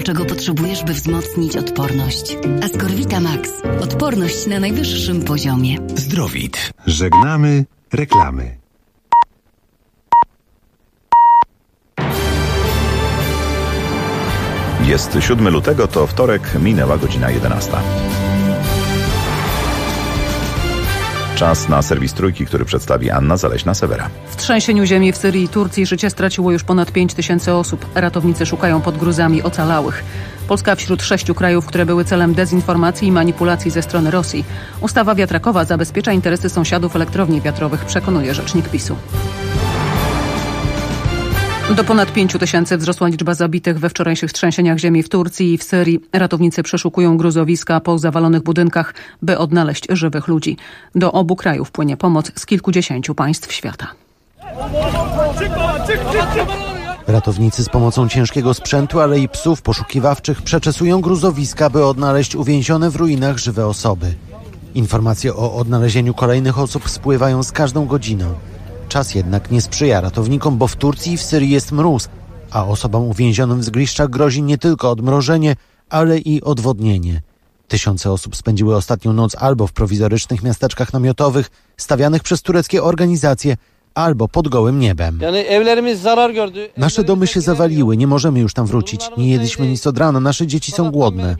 czego potrzebujesz, by wzmocnić odporność. Ascorvita Max. Odporność na najwyższym poziomie. Zdrowit. Żegnamy reklamy. Jest 7 lutego, to wtorek, minęła godzina 11. Czas na serwis Trójki, który przedstawi Anna Zaleśna-Sewera. W trzęsieniu ziemi w Syrii i Turcji życie straciło już ponad 5000 osób. Ratownicy szukają pod gruzami ocalałych. Polska wśród 6 krajów, które były celem dezinformacji i manipulacji ze strony Rosji. Ustawa wiatrakowa zabezpiecza interesy sąsiadów elektrowni wiatrowych, przekonuje rzecznik PiS-u. Do ponad 5000 wzrosła liczba zabitych we wczorajszych trzęsieniach ziemi w Turcji i w Syrii. Ratownicy przeszukują gruzowiska po zawalonych budynkach, by odnaleźć żywych ludzi. Do obu krajów płynie pomoc z kilkudziesięciu państw świata. Ratownicy z pomocą ciężkiego sprzętu, ale i psów poszukiwawczych przeczesują gruzowiska, by odnaleźć uwięzione w ruinach żywe osoby. Informacje o odnalezieniu kolejnych osób spływają z każdą godziną. Czas jednak nie sprzyja ratownikom, bo w Turcji i w Syrii jest mróz, a osobom uwięzionym w zgliszczach grozi nie tylko odmrożenie, ale i odwodnienie. Tysiące osób spędziły ostatnią noc albo w prowizorycznych miasteczkach namiotowych stawianych przez tureckie organizacje, albo pod gołym niebem. Nasze domy się zawaliły, nie możemy już tam wrócić. Nie jedliśmy nic od rana, nasze dzieci są głodne.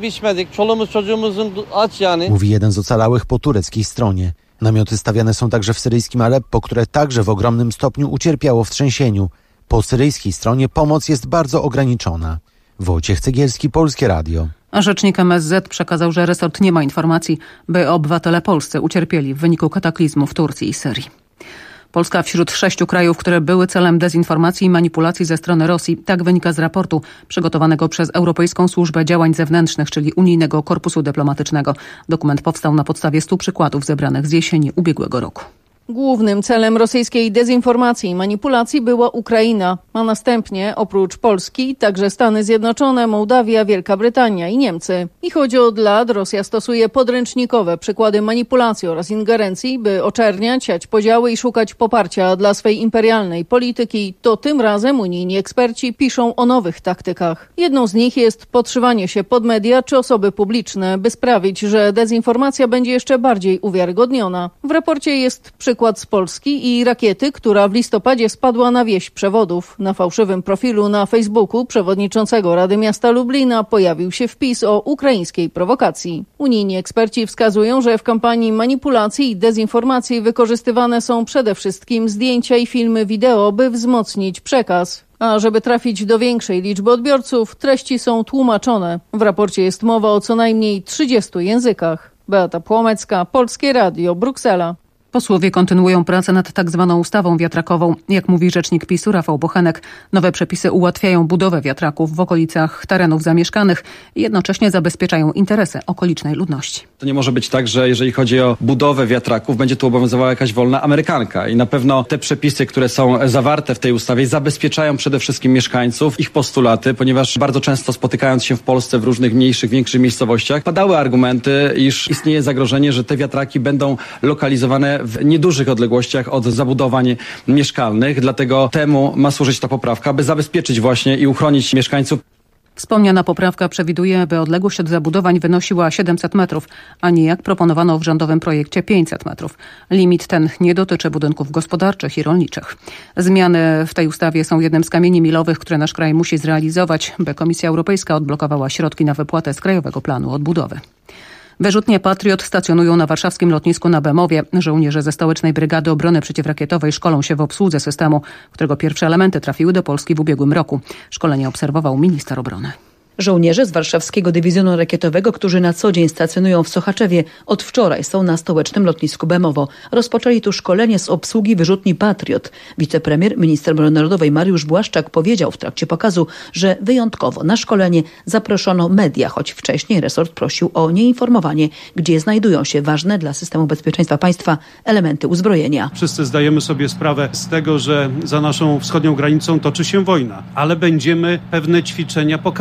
Mówi jeden z ocalałych po tureckiej stronie. Namioty stawiane są także w syryjskim Aleppo, które także w ogromnym stopniu ucierpiało w trzęsieniu. Po syryjskiej stronie pomoc jest bardzo ograniczona. Wojciech Cegielski, Polskie Radio. A rzecznik MSZ przekazał, że resort nie ma informacji, by obywatele polscy ucierpieli w wyniku kataklizmu w Turcji i Syrii. Polska wśród 6 krajów, które były celem dezinformacji i manipulacji ze strony Rosji. Tak wynika z raportu przygotowanego przez Europejską Służbę Działań Zewnętrznych, czyli Unijnego Korpusu Dyplomatycznego. Dokument powstał na podstawie 100 przykładów zebranych z jesieni ubiegłego roku. Głównym celem rosyjskiej dezinformacji i manipulacji była Ukraina, a następnie oprócz Polski także Stany Zjednoczone, Mołdawia, Wielka Brytania i Niemcy. I choć od lat Rosja stosuje podręcznikowe przykłady manipulacji oraz ingerencji, by oczerniać, siać podziały i szukać poparcia dla swej imperialnej polityki, to tym razem unijni eksperci piszą o nowych taktykach. Jedną z nich jest podszywanie się pod media czy osoby publiczne, by sprawić, że dezinformacja będzie jeszcze bardziej uwiarygodniona. W raporcie jest przykład z Polski i rakiety, która w listopadzie spadła na wieś Przewodów. Na fałszywym profilu na Facebooku przewodniczącego Rady Miasta Lublina pojawił się wpis o ukraińskiej prowokacji. Unijni eksperci wskazują, że w kampanii manipulacji i dezinformacji wykorzystywane są przede wszystkim zdjęcia i filmy wideo, by wzmocnić przekaz. A żeby trafić do większej liczby odbiorców, treści są tłumaczone. W raporcie jest mowa o co najmniej 30 językach. Beata Płomecka, Polskie Radio, Bruksela. Posłowie kontynuują pracę nad tak zwaną ustawą wiatrakową. Jak mówi rzecznik PiS-u Rafał Bochenek, nowe przepisy ułatwiają budowę wiatraków w okolicach terenów zamieszkanych i jednocześnie zabezpieczają interesy okolicznej ludności. To nie może być tak, że jeżeli chodzi o budowę wiatraków, będzie tu obowiązywała jakaś wolna amerykanka i na pewno te przepisy, które są zawarte w tej ustawie, zabezpieczają przede wszystkim mieszkańców, ich postulaty, ponieważ bardzo często spotykając się w Polsce w różnych mniejszych, większych miejscowościach, padały argumenty, iż istnieje zagrożenie, że te wiatraki będą lokalizowane w niedużych odległościach od zabudowań mieszkalnych. Dlatego temu ma służyć ta poprawka, by zabezpieczyć właśnie i uchronić mieszkańców. Wspomniana poprawka przewiduje, by odległość od zabudowań wynosiła 700 metrów, a nie jak proponowano w rządowym projekcie 500 metrów. Limit ten nie dotyczy budynków gospodarczych i rolniczych. Zmiany w tej ustawie są jednym z kamieni milowych, które nasz kraj musi zrealizować, by Komisja Europejska odblokowała środki na wypłatę z Krajowego Planu Odbudowy. Wyrzutnie Patriot stacjonują na warszawskim lotnisku na Bemowie. Żołnierze ze Stołecznej Brygady Obrony Przeciwrakietowej szkolą się w obsłudze systemu, którego pierwsze elementy trafiły do Polski w ubiegłym roku. Szkolenie obserwował minister obrony. Żołnierze z Warszawskiego Dywizjonu Rakietowego, którzy na co dzień stacjonują w Sochaczewie, od wczoraj są na stołecznym lotnisku Bemowo. Rozpoczęli tu szkolenie z obsługi wyrzutni Patriot. Wicepremier, minister obrony narodowej Mariusz Błaszczak powiedział w trakcie pokazu, że wyjątkowo na szkolenie zaproszono media, choć wcześniej resort prosił o nieinformowanie, gdzie znajdują się ważne dla systemu bezpieczeństwa państwa elementy uzbrojenia. Wszyscy zdajemy sobie sprawę z tego, że za naszą wschodnią granicą toczy się wojna, ale będziemy pewne ćwiczenia pokazywać.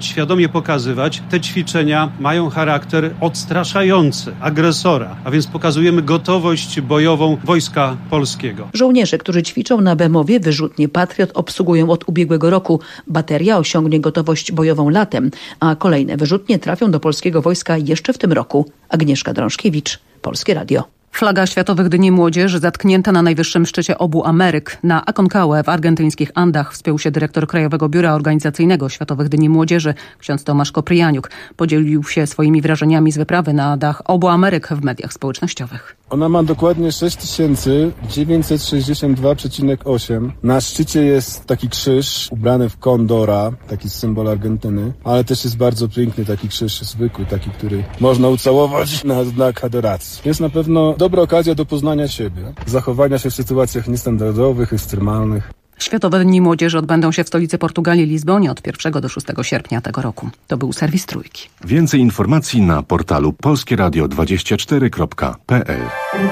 świadomie pokazywać, te ćwiczenia mają charakter odstraszający agresora, a więc pokazujemy gotowość bojową Wojska Polskiego. Żołnierze, którzy ćwiczą na Bemowie wyrzutnie Patriot, obsługują od ubiegłego roku. Bateria osiągnie gotowość bojową latem, a kolejne wyrzutnie trafią do polskiego wojska jeszcze w tym roku. Agnieszka Drążkiewicz, Polskie Radio. Flaga Światowych Dni Młodzieży zatknięta na najwyższym szczycie obu Ameryk. Na Aconcagua w argentyńskich Andach wspiął się dyrektor Krajowego Biura Organizacyjnego Światowych Dni Młodzieży, ksiądz Tomasz Koprianiuk. Podzielił się swoimi wrażeniami z wyprawy na dach obu Ameryk w mediach społecznościowych. Ona ma dokładnie 6962,8. Na szczycie jest taki krzyż ubrany w kondora, taki symbol Argentyny, ale też jest bardzo piękny taki krzyż zwykły, taki, który można ucałować na znak adoracji. Jest na pewno dobra okazja do poznania siebie, zachowania się w sytuacjach niestandardowych, ekstremalnych. Światowe Dni Młodzieży odbędą się w stolicy Portugalii, Lizbonie od 1 do 6 sierpnia tego roku. To był serwis Trójki. Więcej informacji na portalu polskieradio24.pl.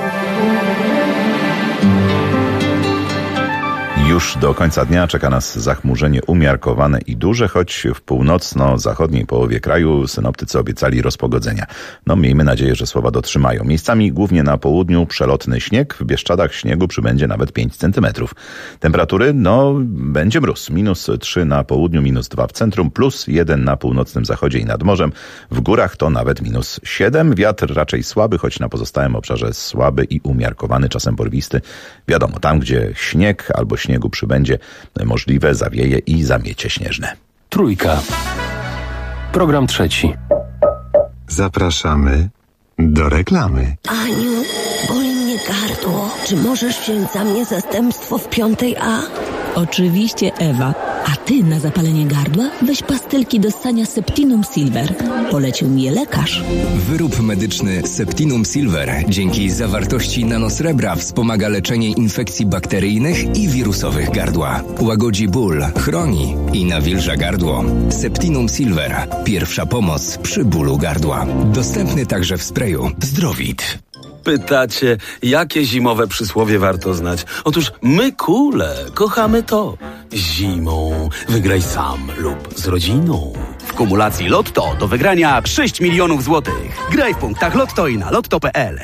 Już do końca dnia czeka nas zachmurzenie umiarkowane i duże, choć w północno-zachodniej połowie kraju synoptycy obiecali rozpogodzenia. Miejmy nadzieję, że słowa dotrzymają. Miejscami, głównie na południu, przelotny śnieg. W Bieszczadach śniegu przybędzie nawet 5 centymetrów. Temperatury, będzie mróz. -3 na południu, -2 w centrum, +1 na północnym zachodzie i nad morzem. W górach to nawet -7. Wiatr raczej słaby, choć na pozostałym obszarze słaby i umiarkowany, czasem porwisty. Wiadomo, tam gdzie śnieg albo śniegu przybędzie, możliwe zawieje i zamiecie śnieżne. Trójka. Program trzeci. Zapraszamy do reklamy. Aniu, boli mnie gardło. Czy możesz wziąć za mnie zastępstwo w 5A? Oczywiście, Ewa. A ty na zapalenie gardła weź pastylki do ssania Septinum Silver. Polecił mi je lekarz. Wyrób medyczny Septinum Silver dzięki zawartości nanosrebra wspomaga leczenie infekcji bakteryjnych i wirusowych gardła. Łagodzi ból, chroni i nawilża gardło. Septinum Silver. Pierwsza pomoc przy bólu gardła. Dostępny także w sprayu Zdrowit. Pytacie, jakie zimowe przysłowie warto znać? Otóż my kule kochamy to. Zimą wygraj sam lub z rodziną. W kumulacji Lotto do wygrania 6 milionów złotych. Graj w punktach Lotto i na lotto.pl.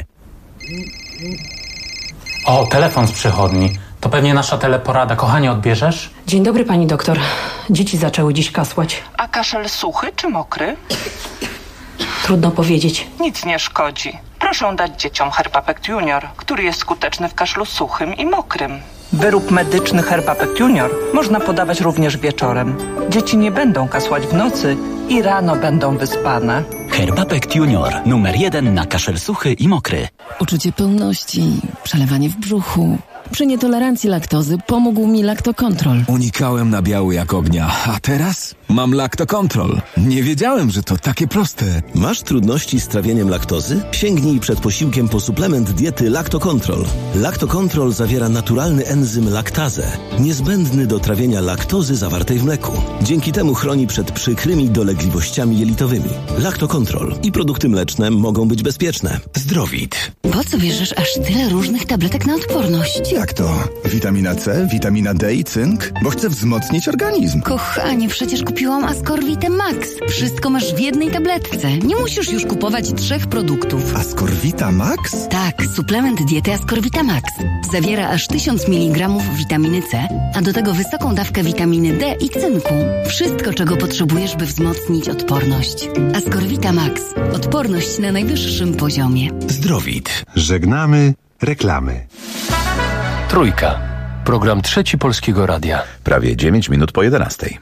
O, telefon z przychodni. To pewnie nasza teleporada. Kochanie, odbierzesz? Dzień dobry, pani doktor. Dzieci zaczęły dziś kasłać. A kaszel suchy czy mokry? Trudno powiedzieć. Nic nie szkodzi. Proszę dać dzieciom Herbapekt Junior, który jest skuteczny w kaszlu suchym i mokrym. Wyrób medyczny Herbapekt Junior można podawać również wieczorem. Dzieci nie będą kasłać w nocy i rano będą wyspane. Herbapekt Junior, numer 1 na kaszel suchy i mokry. Uczucie pełności, przelewanie w brzuchu. Przy nietolerancji laktozy pomógł mi Lactocontrol. Unikałem nabiału jak ognia, a teraz mam Lactocontrol. Nie wiedziałem, że to takie proste. Masz trudności z trawieniem laktozy? Sięgnij przed posiłkiem po suplement diety Lactocontrol. Lactocontrol zawiera naturalny enzym laktazę, niezbędny do trawienia laktozy zawartej w mleku. Dzięki temu chroni przed przykrymi dolegliwościami jelitowymi. Lactocontrol i produkty mleczne mogą być bezpieczne. Zdrowit. Po co bierzesz aż tyle różnych tabletek na odporność? Jak to? Witamina C, witamina D i cynk? Bo chcę wzmocnić organizm. Kochanie, przecież kupiłam Ascorvitę Max. Wszystko masz w jednej tabletce. Nie musisz już kupować 3 produktów. Ascorvita Max? Tak, suplement diety Ascorvita Max. Zawiera aż 1000 mg witaminy C, a do tego wysoką dawkę witaminy D i cynku. Wszystko, czego potrzebujesz, by wzmocnić odporność. Ascorvita Max. Odporność na najwyższym poziomie. Zdrowit. Żegnamy reklamy. Trójka. Program trzeci Polskiego Radia. Prawie 9 minut po 11.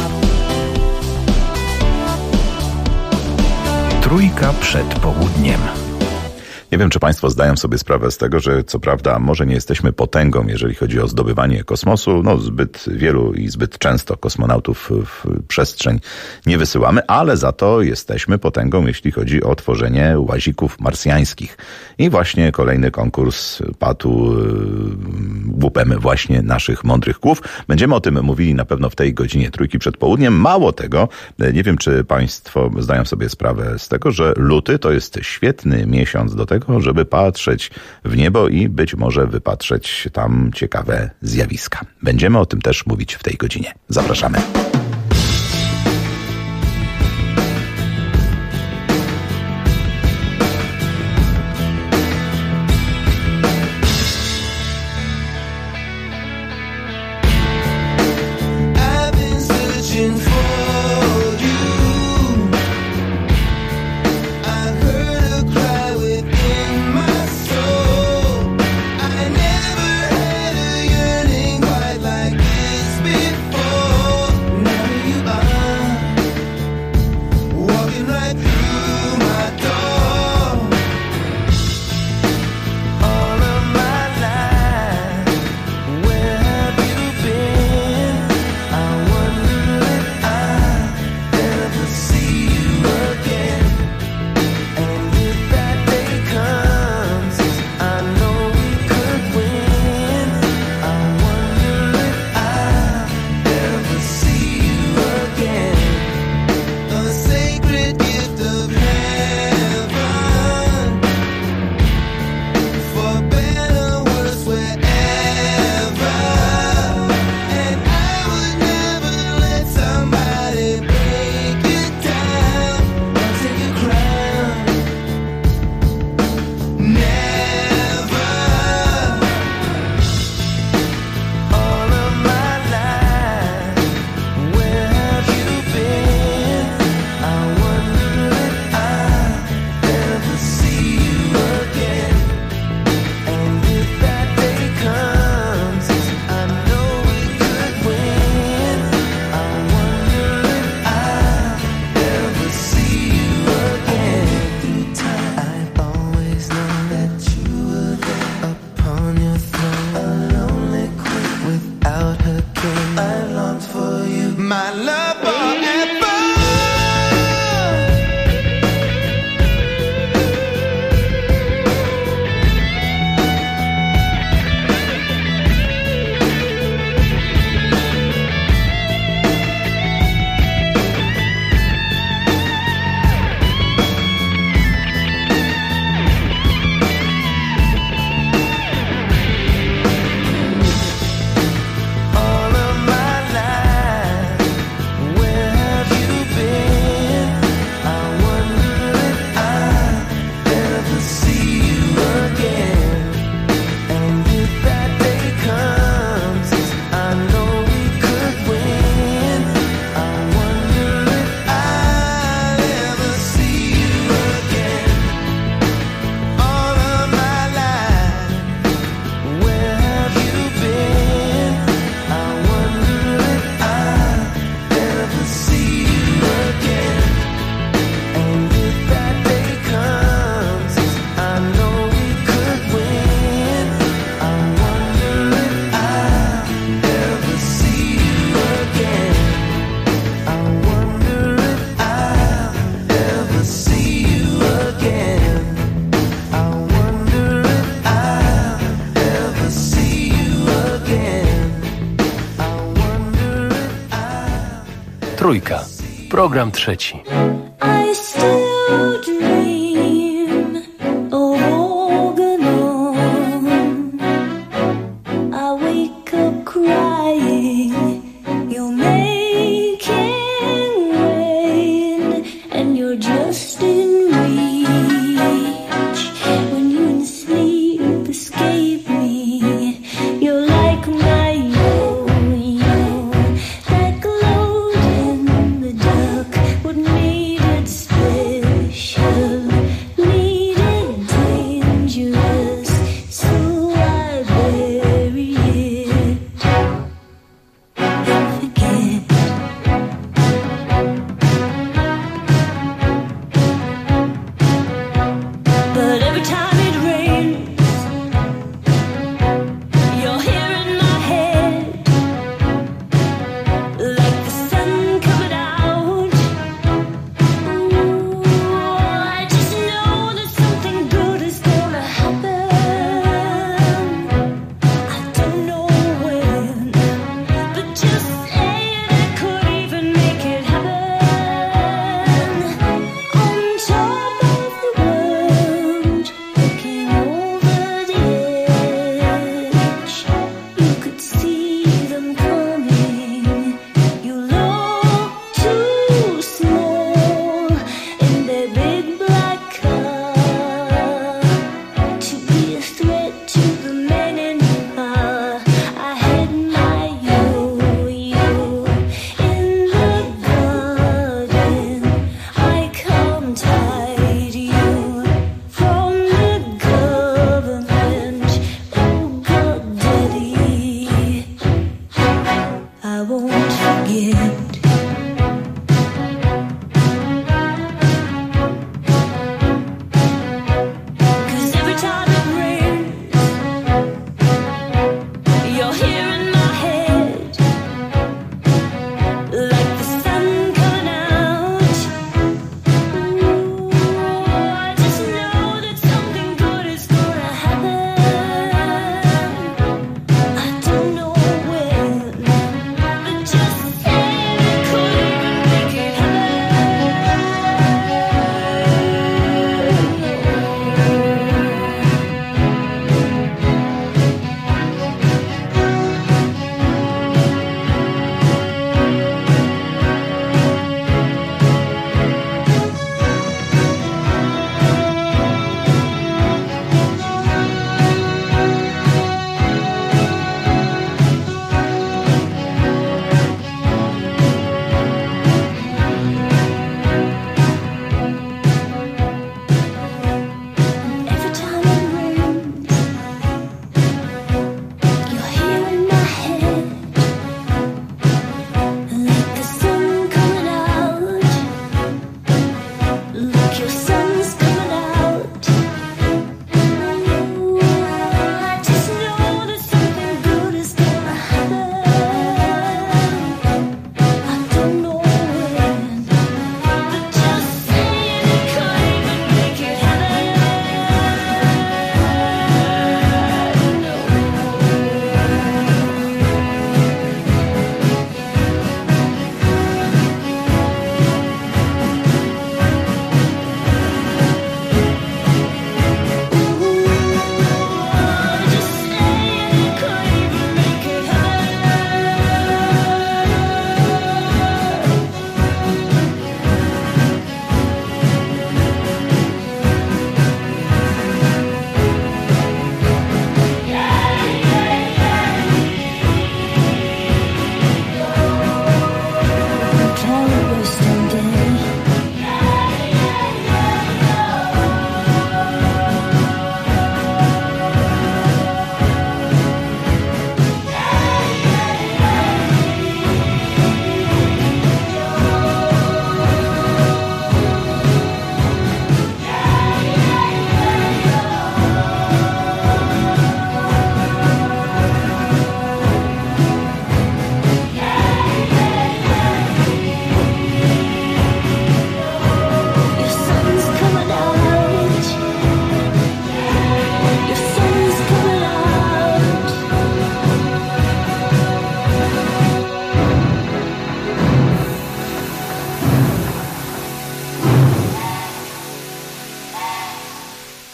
Trójka przed południem. Nie wiem, czy Państwo zdają sobie sprawę z tego, że co prawda może nie jesteśmy potęgą, jeżeli chodzi o zdobywanie kosmosu. Zbyt wielu i zbyt często kosmonautów w przestrzeń nie wysyłamy, ale za to jesteśmy potęgą, jeśli chodzi o tworzenie łazików marsjańskich. I właśnie kolejny konkurs padł łupem właśnie naszych mądrych głów. Będziemy o tym mówili na pewno w tej godzinie Trójki przed południem. Mało tego, nie wiem, czy Państwo zdają sobie sprawę z tego, że luty to jest świetny miesiąc do tego, żeby patrzeć w niebo i być może wypatrzeć tam ciekawe zjawiska. Będziemy o tym też mówić w tej godzinie. Zapraszamy. Trójka. Program trzeci. I still dream of Organon. I wake up crying. You're making rain, and you're just in reach. When you in sleep escape me, you're like my yo-yo that glowed in the dark. What made it split?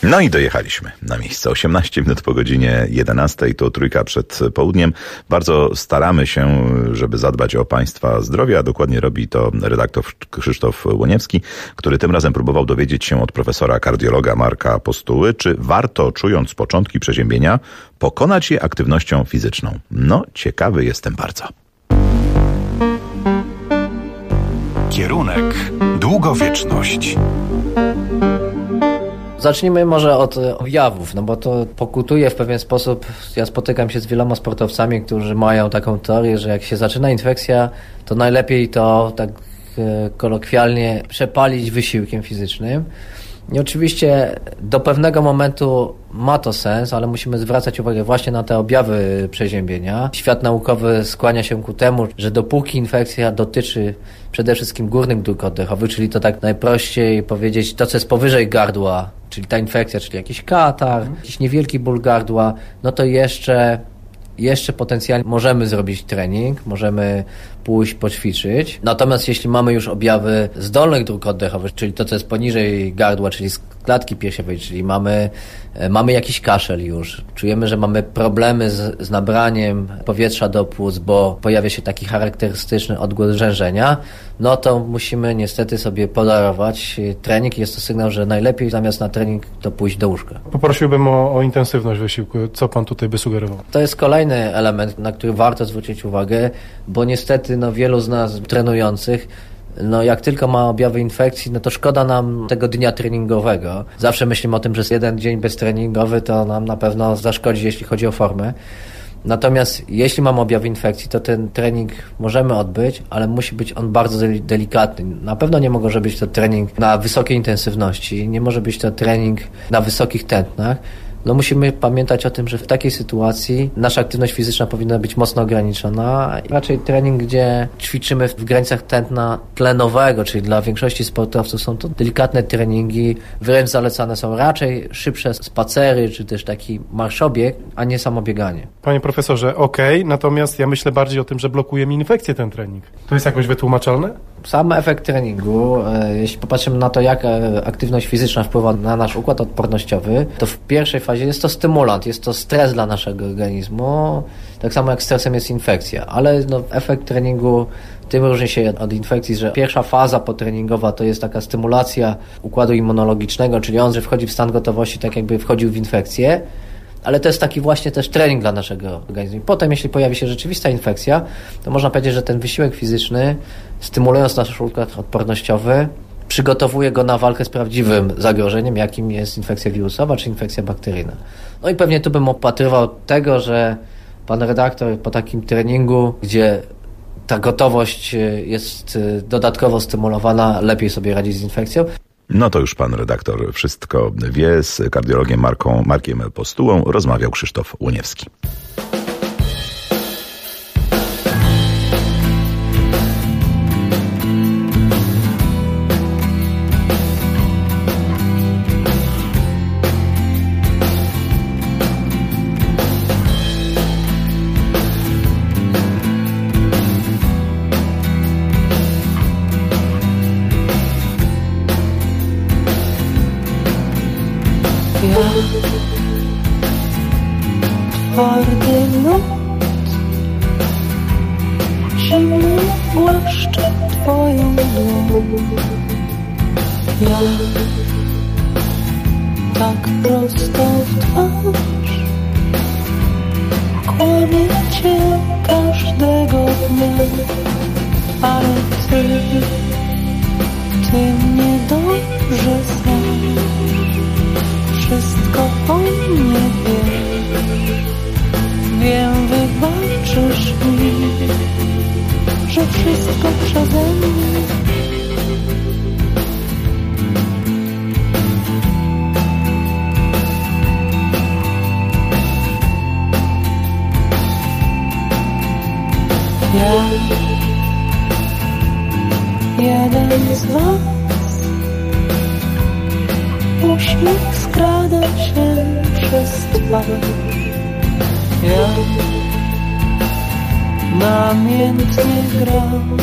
No i dojechaliśmy na miejsce. 18 minut po godzinie 11, to trójka przed południem. Bardzo staramy się, żeby zadbać o Państwa zdrowie, a dokładnie robi to redaktor Krzysztof Łoniewski, który tym razem próbował dowiedzieć się od profesora kardiologa Marka Postuły, czy warto, czując początki przeziębienia, pokonać je aktywnością fizyczną. No, ciekawy jestem bardzo. Kierunek długowieczność. Zacznijmy może od objawów, no bo to pokutuje w pewien sposób. Ja spotykam się z wieloma sportowcami, którzy mają taką teorię, że jak się zaczyna infekcja, to najlepiej to tak kolokwialnie przepalić wysiłkiem fizycznym. I oczywiście do pewnego momentu ma to sens, ale musimy zwracać uwagę właśnie na te objawy przeziębienia. Świat naukowy skłania się ku temu, że dopóki infekcja dotyczy przede wszystkim górnych dróg oddechowych, czyli to tak najprościej powiedzieć to, co jest powyżej gardła, czyli ta infekcja, czyli jakiś katar, jakiś niewielki ból gardła, no to jeszcze potencjalnie możemy zrobić trening, możemy pójść poćwiczyć. Natomiast jeśli mamy już objawy z dolnych dróg oddechowych, czyli to, co jest poniżej gardła, czyli z klatki piersiowej, czyli mamy jakiś kaszel już, czujemy, że mamy problemy z nabraniem powietrza do płuc, bo pojawia się taki charakterystyczny odgłos rzężenia, no to musimy niestety sobie podarować trening. Jest to sygnał, że najlepiej zamiast na trening to pójść do łóżka. Poprosiłbym o intensywność wysiłku. Co pan tutaj by sugerował? To jest kolejny element, na który warto zwrócić uwagę, bo niestety wielu z nas trenujących, jak tylko ma objawy infekcji, to szkoda nam tego dnia treningowego. Zawsze myślimy o tym, że jeden dzień beztreningowy to nam na pewno zaszkodzi, jeśli chodzi o formę. Natomiast jeśli mamy objawy infekcji, to ten trening możemy odbyć, ale musi być on bardzo delikatny. Na pewno nie może być to trening na wysokiej intensywności, nie może być to trening na wysokich tętnach. Musimy pamiętać o tym, że w takiej sytuacji nasza aktywność fizyczna powinna być mocno ograniczona. Raczej trening, gdzie ćwiczymy w granicach tętna tlenowego, czyli dla większości sportowców są to delikatne treningi, wręcz zalecane są raczej szybsze spacery, czy też taki marszobieg, a nie samo bieganie. Panie profesorze, okej, natomiast ja myślę bardziej o tym, że blokuje mi infekcję ten trening. To jest jakoś wytłumaczalne? Sam efekt treningu, jeśli popatrzymy na to, jak aktywność fizyczna wpływa na nasz układ odpornościowy, to w pierwszej fazie jest to stymulant, jest to stres dla naszego organizmu, tak samo jak stresem jest infekcja, ale efekt treningu tym różni się od infekcji, że pierwsza faza potreningowa to jest taka stymulacja układu immunologicznego, czyli on, że wchodzi w stan gotowości, tak jakby wchodził w infekcję, ale to jest taki właśnie też trening dla naszego organizmu. I potem, jeśli pojawi się rzeczywista infekcja, to można powiedzieć, że ten wysiłek fizyczny, stymulując nasz układ odpornościowy, przygotowuje go na walkę z prawdziwym zagrożeniem, jakim jest infekcja wirusowa czy infekcja bakteryjna. I pewnie tu bym opatrywał tego, że pan redaktor po takim treningu, gdzie ta gotowość jest dodatkowo stymulowana, lepiej sobie radzi z infekcją. No to już pan redaktor wszystko wie. Z kardiologiem Markiem Postułą rozmawiał Krzysztof Łoniewski. Twardy lód, zimny głaszcze twoją dłoń. Ja tak prosto w twarz kłamię cię każdego dnia, ale ty mnie dobrze znasz. Wszystko o mnie wiesz. Wiem, wybaczysz mi, że wszystko przeze mnie. Ja, jeden z was, uśmiech skrada się przez twarz. Ja namiętnie gram,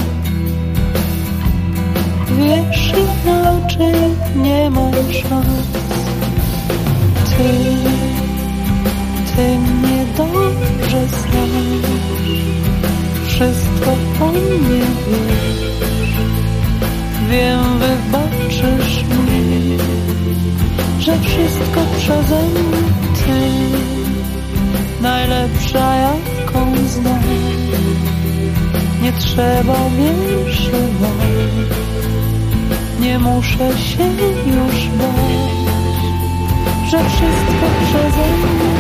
wiesz, inaczej nie mam szans. Ty mnie dobrze znasz, wszystko o mnie wiesz. Wiem, wybaczysz mi, że wszystko przeze mnie ty, najlepsza jaką znam. Nie trzeba więcej bać, nie muszę się już bać, że wszystko przeze mnie.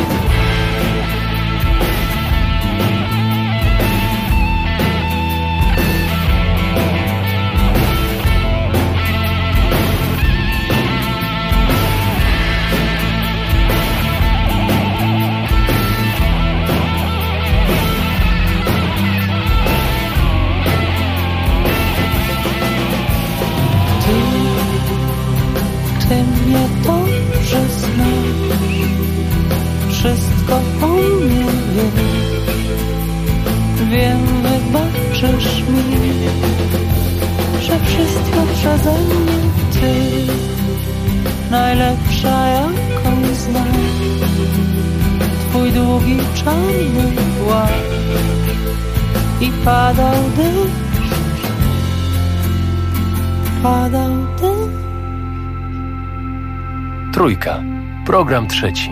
Ty mnie dobrze znasz, wszystko o mnie wiesz. Wiem, wybaczysz mi, że wszystko przeze mnie ty, najlepsza jaką znam. Twój długi czarny płaszcz i padał deszcz, padał deszcz. Trójka. Program trzeci.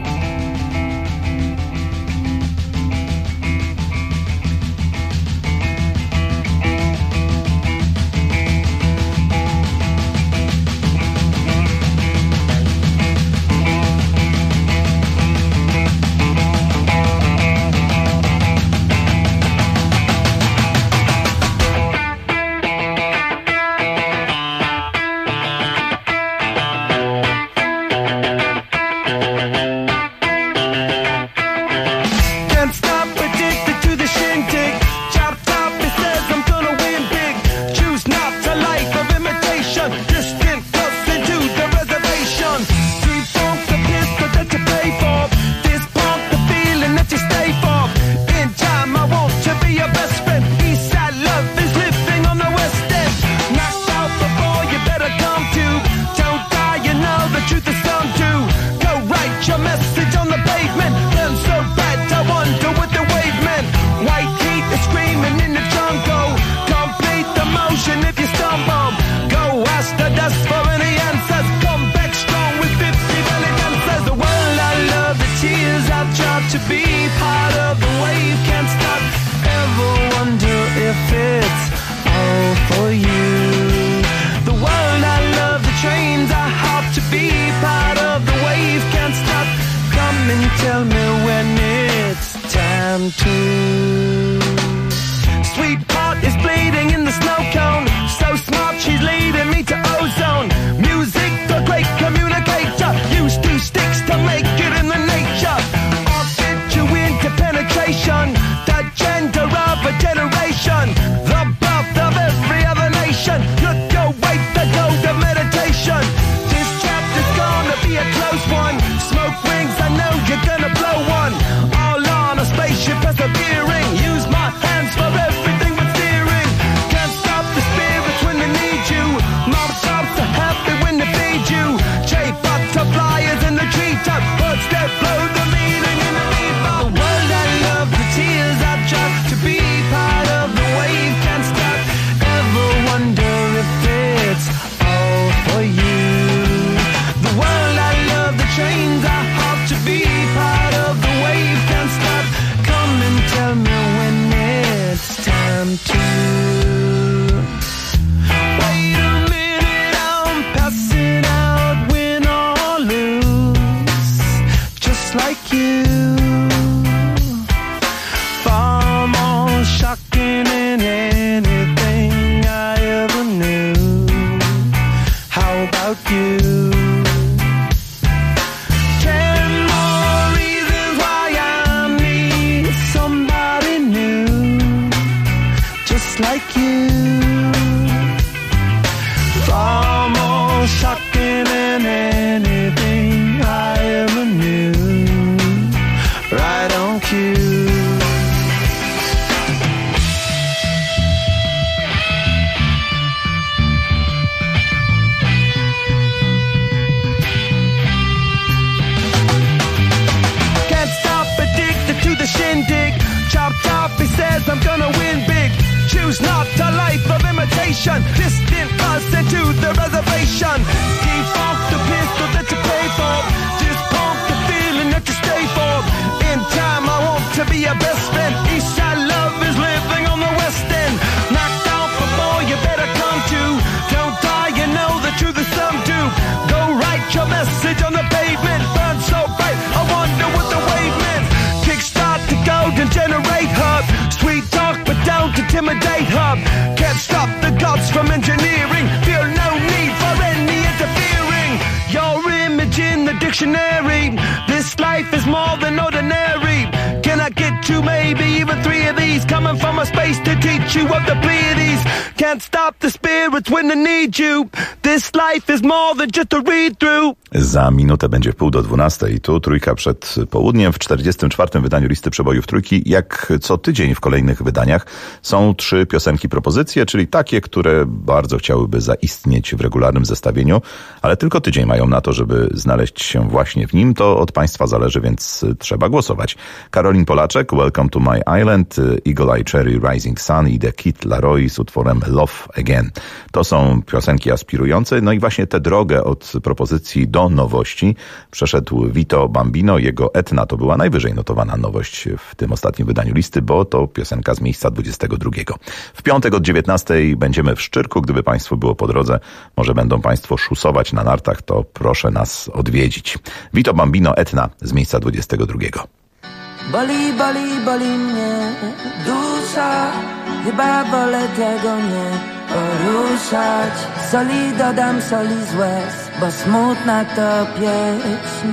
choose not a life of imitation. Distant us into the reservation. Default the pistol that you pay for. Just pump the feeling that you stay for. In time I want to be your best friend. East side love is living on the west end. Knocked out before you better come to. Don't die, you know the truth is some do. Go write your message on the pavement. Burn so bright, I wonder what the wave meant. Kickstart the golden generate hub. Sweet talk but don't intimidate hub. Can't stop the gods from engineering. Feel no need for any interfering. Your image in the dictionary. This life is more than ordinary. Can I get two, maybe even three of these? Coming from a space to teach you of the Pleiades. Can't stop the spirits when they need you. This life is more than just a read-through. Za minutę będzie 11:30 i tu Trójka przed południem. W 44. wydaniu listy przebojów Trójki, jak co tydzień w kolejnych wydaniach, są 3 piosenki propozycje, czyli takie, które bardzo chciałyby zaistnieć w regularnym zestawieniu, ale tylko tydzień mają na to, żeby znaleźć się właśnie w nim. To od Państwa zależy, więc trzeba głosować. Karolin Polaczek, Welcome to My Island, Eagle Eye Cherry, Rising Sun i The Kid Laroi z utworem Love Again. To są piosenki aspirujące, no i właśnie tę drogę od propozycji do nowości przeszedł Vito Bambino. Jego Etna to była najwyżej notowana nowość w tym ostatnim wydaniu listy, bo to piosenka z miejsca 22. W piątek od 19 będziemy w Szczyrku. Gdyby Państwu było po drodze, może będą Państwo szusować na nartach, to proszę nas odwiedzić. Vito Bambino, Etna z miejsca 22. Boli, boli, boli mnie dusza. Chyba wolę tego nie poruszać. Soli dodam, soli z łez, bo smutna to pieśń.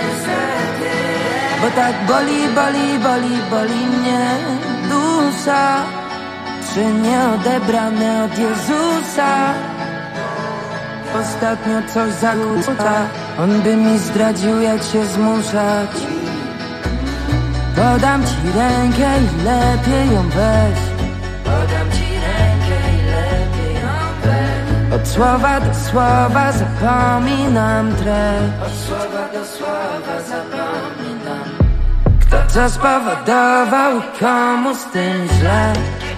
Bo tak boli, boli, boli, boli mnie dusza. Czy nieodebrane od Jezusa? Ostatnio coś zakłóca. On by mi zdradził, jak się zmuszać. Podam ci rękę i lepiej ją weź. Podam ci rękę i lepiej ją weź. Od słowa do słowa zapominam treść. Od słowa do słowa zapominam. Kto co spowodował i komu z tym źle?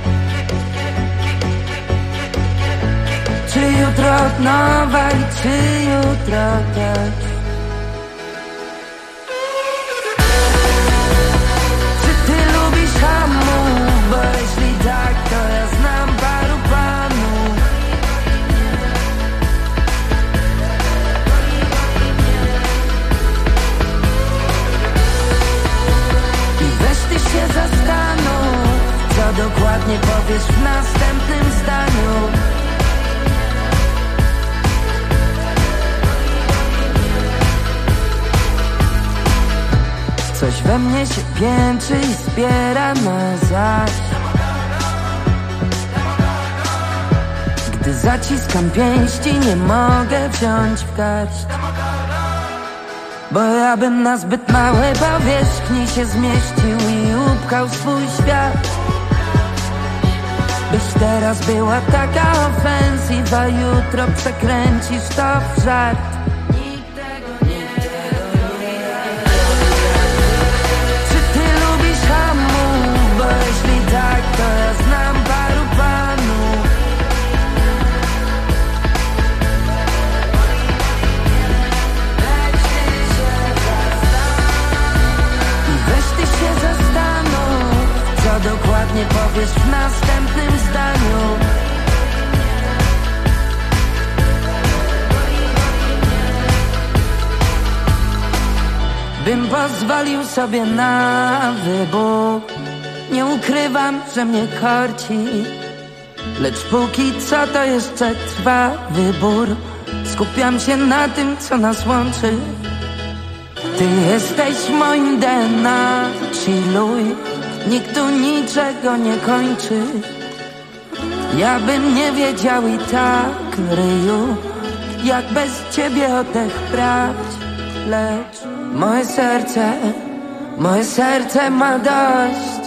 Czy jutro od nowa i czy jutro też? Bo jeśli tak, to ja znam paru panów. I weź ty się zastanów, co dokładnie powiesz w następnym zdaniu. Coś we mnie się piętrzy i zbiera na zaś. Gdy zaciskam pięści, nie mogę wziąć w garść. Bo ja bym na zbyt małej powierzchni się zmieścił i upchał swój świat. Byś teraz była taka ofensywa, jutro przekręcisz to w żart. Bo jeśli tak, to ja znam paru panów. I weź ty się zastanów, co dokładnie powiesz w następnym zdaniu. Bym pozwolił sobie na wybór. Nie ukrywam, że mnie korci, lecz póki co to jeszcze trwa wybór. Skupiam się na tym, co nas łączy. Ty jesteś moim DNA, chilluj. Nikt tu niczego nie kończy. Ja bym nie wiedział i tak, ryju, jak bez ciebie oddech brać. Lecz moje serce ma dość.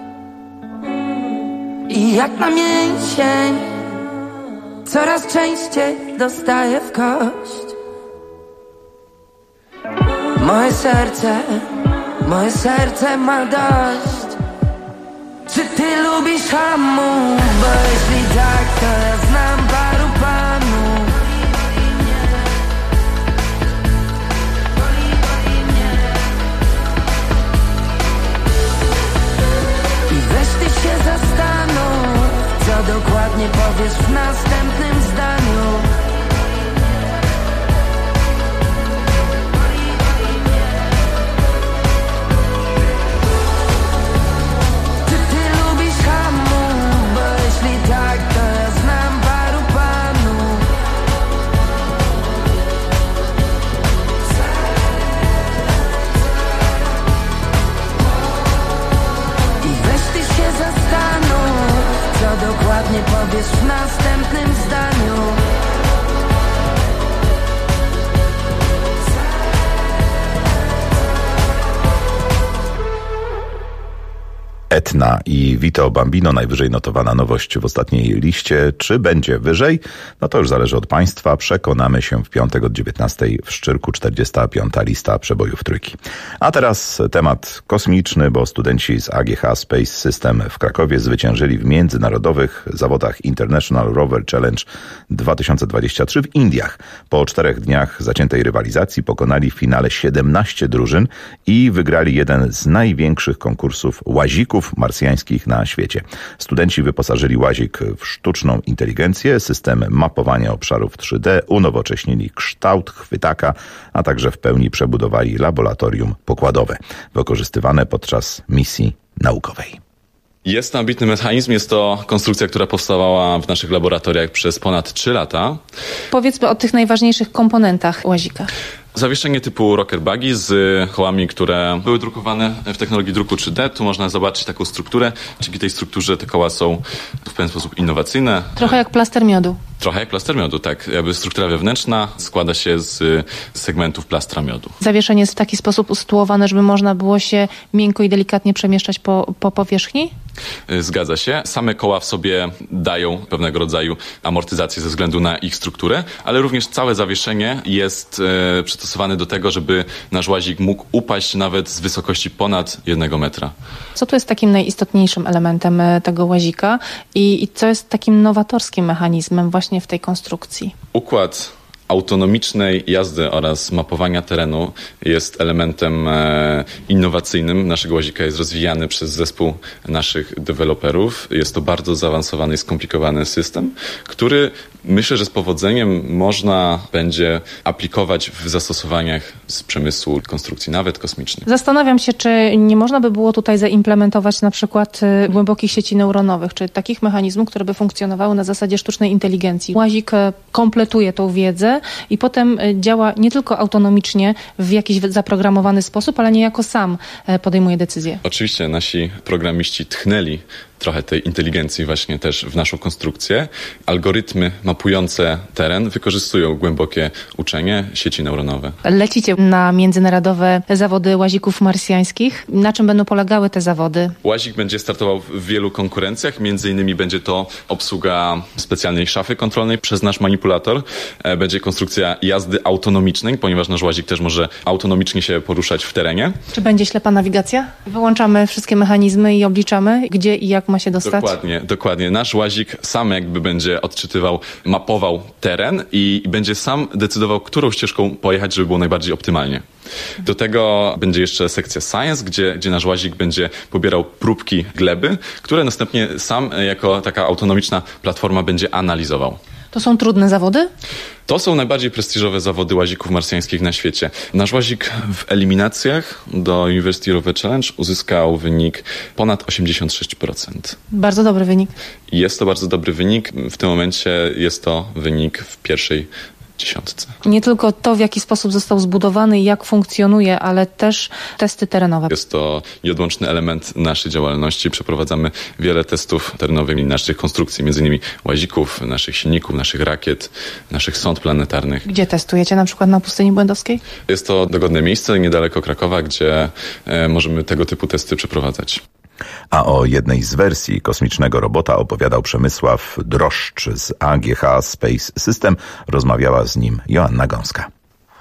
I jak na mięsień coraz częściej dostaję w kość. Moje serce ma dość. Czy ty lubisz hamu? Bo jeśli tak, to ja znam paru panów. I weź ty się zastanów, co dokładnie powiesz w następnym zdaniu. Dokładnie powiesz w następnym zdaniu. Etna i Vito Bambino, najwyżej notowana nowość w ostatniej liście. Czy będzie wyżej? No to już zależy od państwa. Przekonamy się w piątek od 19 w Szczyrku, 45. lista przebojów trójki. A teraz temat kosmiczny, bo studenci z AGH Space System w Krakowie zwyciężyli w międzynarodowych zawodach International Rover Challenge 2023 w Indiach. Po 4 dniach zaciętej rywalizacji pokonali w finale 17 drużyn i wygrali jeden z największych konkursów łazików marsjańskich na świecie. Studenci wyposażyli łazik w sztuczną inteligencję, system mapowania obszarów 3D, unowocześnili kształt chwytaka, a także w pełni przebudowali laboratorium pokładowe, wykorzystywane podczas misji naukowej. Jest to ambitny mechanizm, jest to konstrukcja, która powstawała w naszych laboratoriach przez ponad 3 lata. Powiedzmy o tych najważniejszych komponentach łazika. Zawieszenie typu rocker buggy z kołami, które były drukowane w technologii druku 3D. Tu można zobaczyć taką strukturę. Dzięki tej strukturze te koła są w pewien sposób innowacyjne. Trochę jak plaster miodu. Trochę jak plaster miodu, tak. Jakby struktura wewnętrzna składa się z segmentów plastra miodu. Zawieszenie jest w taki sposób usytuowane, żeby można było się miękko i delikatnie przemieszczać po powierzchni? Zgadza się. Same koła w sobie dają pewnego rodzaju amortyzację ze względu na ich strukturę, ale również całe zawieszenie jest przystosowane do tego, żeby nasz łazik mógł upaść nawet z wysokości ponad 1 metra. Co tu jest takim najistotniejszym elementem tego łazika i co jest takim nowatorskim mechanizmem właśnie w tej konstrukcji? Układ autonomicznej jazdy oraz mapowania terenu jest elementem innowacyjnym. Naszego łazika jest rozwijany przez zespół naszych deweloperów. Jest to bardzo zaawansowany i skomplikowany system, który myślę, że z powodzeniem można będzie aplikować w zastosowaniach z przemysłu konstrukcji, nawet kosmicznych. Zastanawiam się, czy nie można by było tutaj zaimplementować na przykład głębokich sieci neuronowych, czy takich mechanizmów, które by funkcjonowały na zasadzie sztucznej inteligencji. Łazik kompletuje tą wiedzę i potem działa nie tylko autonomicznie w jakiś zaprogramowany sposób, ale niejako sam podejmuje decyzje. Oczywiście nasi programiści tchnęli trochę tej inteligencji właśnie też w naszą konstrukcję. Algorytmy mapujące teren wykorzystują głębokie uczenie, sieci neuronowe. Lecicie na międzynarodowe zawody łazików marsjańskich. Na czym będą polegały te zawody? Łazik będzie startował w wielu konkurencjach. Między innymi będzie to obsługa specjalnej szafy kontrolnej przez nasz manipulator. Będzie konstrukcja jazdy autonomicznej, ponieważ nasz łazik też może autonomicznie się poruszać w terenie. Czy będzie ślepa nawigacja? Wyłączamy wszystkie mechanizmy i obliczamy, gdzie i jak ma się dostać? Dokładnie. Nasz łazik sam jakby będzie odczytywał, mapował teren i będzie sam decydował, którą ścieżką pojechać, żeby było najbardziej optymalnie. Do tego będzie jeszcze sekcja Science, gdzie nasz łazik będzie pobierał próbki gleby, które następnie sam jako taka autonomiczna platforma będzie analizował. To są trudne zawody? To są najbardziej prestiżowe zawody łazików marsjańskich na świecie. Nasz łazik w eliminacjach do University Rover Challenge uzyskał wynik ponad 86%. Bardzo dobry wynik. Jest to bardzo dobry wynik. W tym momencie jest to wynik w pierwszej 10. Nie tylko to, w jaki sposób został zbudowany i jak funkcjonuje, ale też testy terenowe. Jest to nieodłączny element naszej działalności. Przeprowadzamy wiele testów terenowych i naszych konstrukcji, m.in. łazików, naszych silników, naszych rakiet, naszych sond planetarnych. Gdzie testujecie? Na przykład na pustyni błędowskiej? Jest to dogodne miejsce, niedaleko Krakowa, gdzie możemy tego typu testy przeprowadzać. A o jednej z wersji kosmicznego robota opowiadał Przemysław Droszcz z AGH Space System. Rozmawiała z nim Joanna Gąska.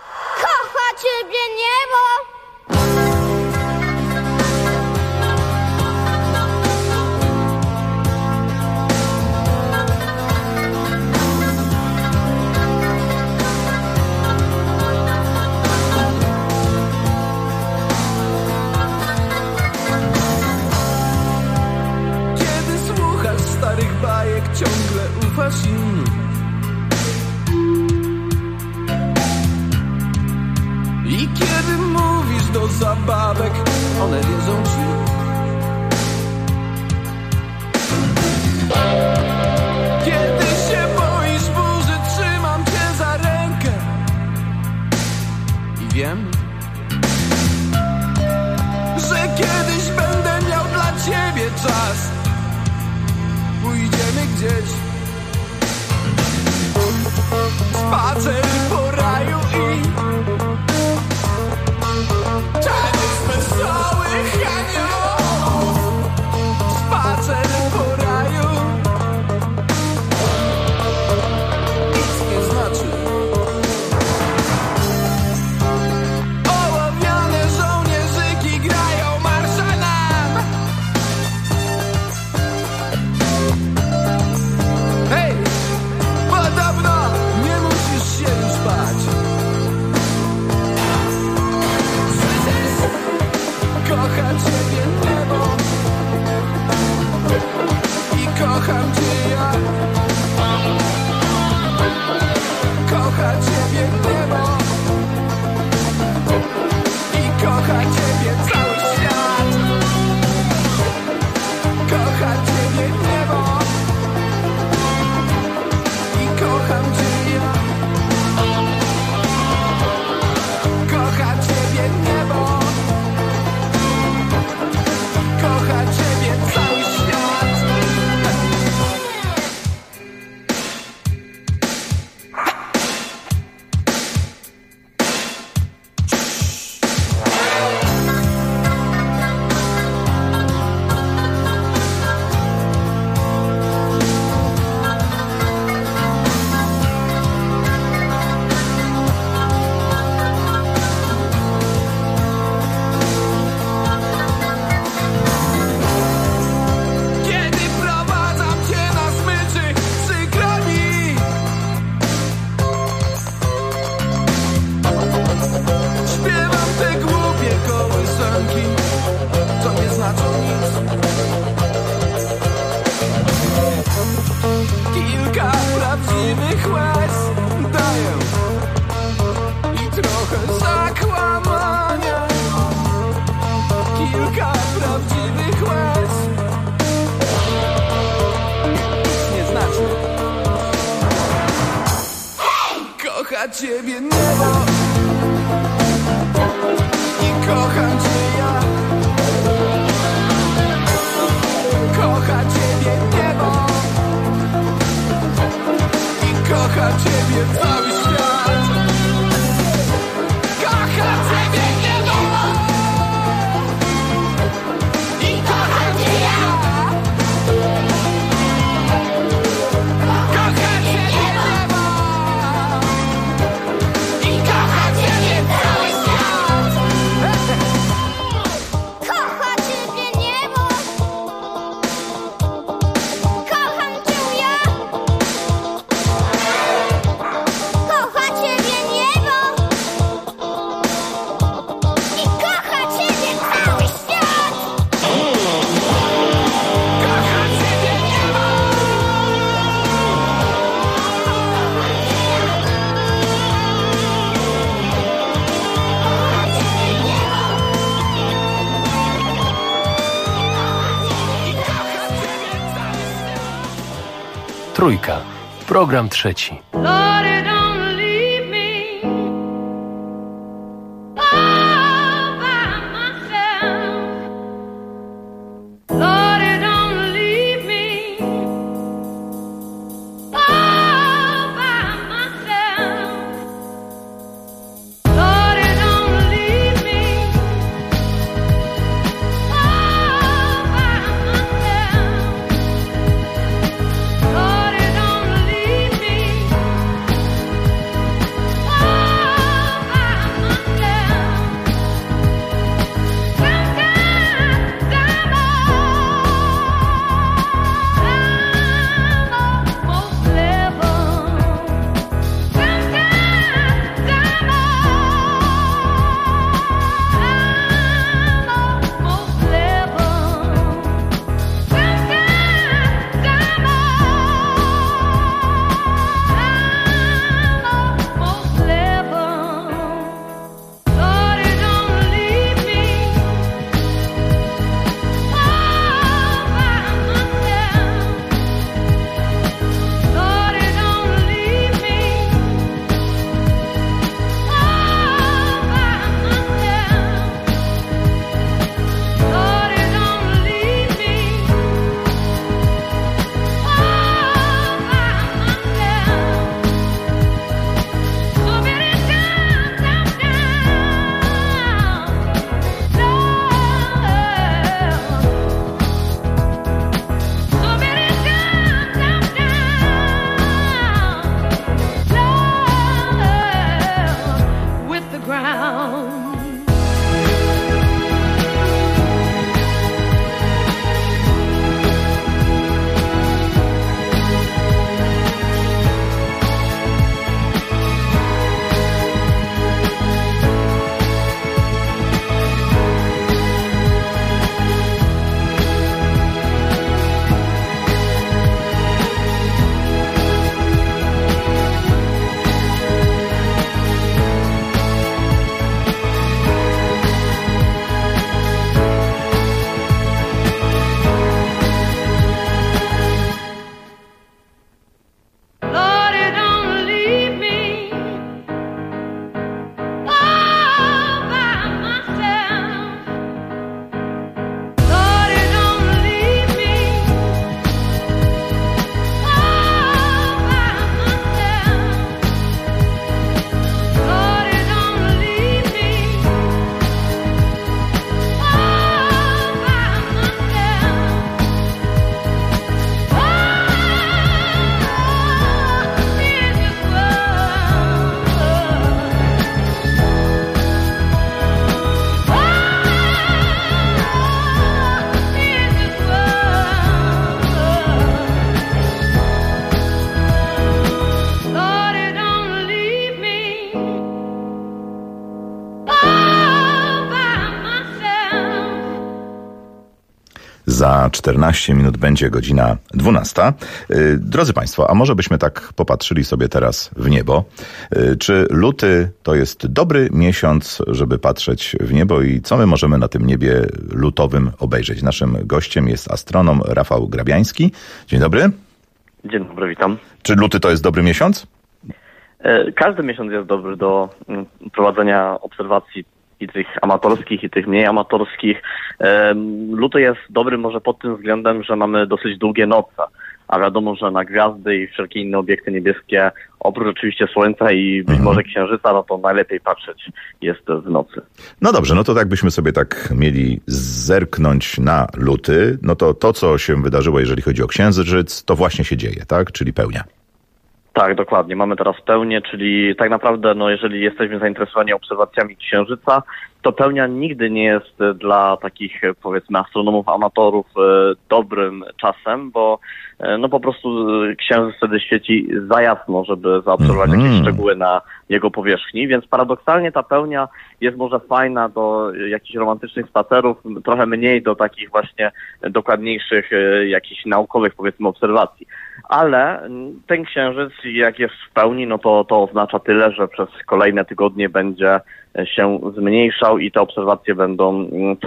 Kocha ciebie niebo! zabawek, one wierzą ci. Kiedy się boisz burzy, trzymam cię za rękę i wiem, że kiedyś będę miał dla ciebie czas. Pójdziemy gdzieś, spacer po raju i taniec wesołych aniołów. Spacer po raju nic nie znaczy. Ołowiane żołnierzyki grają marsze nam. Hej, podobno nie musisz się już bać. Słyszysz? Kocha ciebie niebo i kocham cię ja. Kocha ciebie niebo i kocha ciebie cały świat. Kocha ciebie niebo i kocham cię ja. Kocha ciebie niebo, kocha ciebie cały świat. Kiedy prowadzam cię na smyczy, przykro mi. Śpiewam te głupie kołysanki, to nie znaczą nic. Kilka prawdziwych łez daję i trochę zakłamania. Kilka prawdziwych łez nic nie znaczy. Kocha ciebie niebo i kocham cię ja. Kocha ciebie niebo i kocha ciebie cały świat. Kocha ciebie niebo i kocham cię ja. Kocha ciebie niebo i kocha ciebie cały świat. Kocha ciebie niebo, kocham cię ja. Kocha ciebie niebo i kocha ciebie cały świat. Kocha ciebie niebo. Trójka. Program trzeci. Lord, don't leave me all by myself. Lord, don't leave me all by myself. Lord, don't leave me all by myself. Lord, don't leave me. za 14 minut będzie godzina 12. Drodzy Państwo, a może byśmy tak popatrzyli sobie teraz w niebo. Czy luty to jest dobry miesiąc, żeby patrzeć w niebo i co my możemy na tym niebie lutowym obejrzeć? Naszym gościem jest astronom Rafał Grabiański. Dzień dobry. Dzień dobry, witam. Czy luty to jest dobry miesiąc? Każdy miesiąc jest dobry do prowadzenia obserwacji i tych amatorskich, i tych mniej amatorskich. Luty jest dobry może pod tym względem, że mamy dosyć długie noce, a wiadomo, że na gwiazdy i wszelkie inne obiekty niebieskie, oprócz oczywiście Słońca i być może Księżyca, no to najlepiej patrzeć jest w nocy. No dobrze, no to tak byśmy sobie tak mieli zerknąć na luty, no to co się wydarzyło, jeżeli chodzi o Księżyc, to właśnie się dzieje, tak? Czyli pełnia. Tak, dokładnie. Mamy teraz pełnię, czyli tak naprawdę, no jeżeli jesteśmy zainteresowani obserwacjami Księżyca, to pełnia nigdy nie jest dla takich, powiedzmy, astronomów, amatorów dobrym czasem, bo no po prostu Księżyc wtedy świeci za jasno, żeby zaobserwować jakieś szczegóły na jego powierzchni, więc paradoksalnie ta pełnia jest może fajna do jakichś romantycznych spacerów, trochę mniej do takich właśnie dokładniejszych, jakichś naukowych, powiedzmy, obserwacji. Ale ten Księżyc, jak jest w pełni, no to oznacza tyle, że przez kolejne tygodnie będzie się zmniejszał i te obserwacje będą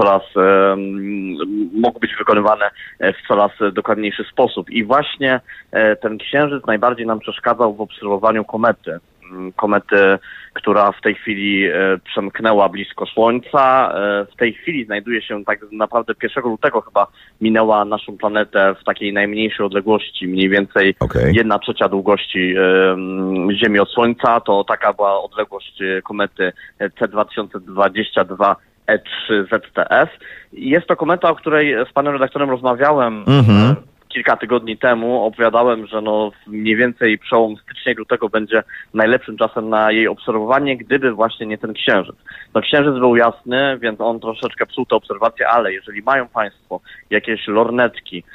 mogą być wykonywane w coraz dokładniejszy sposób. I właśnie ten Księżyc najbardziej nam przeszkadzał w obserwowaniu komety. Komety, która w tej chwili przemknęła blisko Słońca. W tej chwili znajduje się tak naprawdę 1 lutego chyba minęła naszą planetę w takiej najmniejszej odległości, mniej więcej 1/3 długości Ziemi od Słońca. To taka była odległość komety C2022 E3ZTS. Jest to kometa, o której z panem redaktorem rozmawiałem kilka tygodni temu. Opowiadałem, że no mniej więcej przełom stycznia i lutego będzie najlepszym czasem na jej obserwowanie, gdyby właśnie nie ten Księżyc. No Księżyc był jasny, więc on troszeczkę psuł te obserwacje, ale jeżeli mają Państwo jakieś lornetki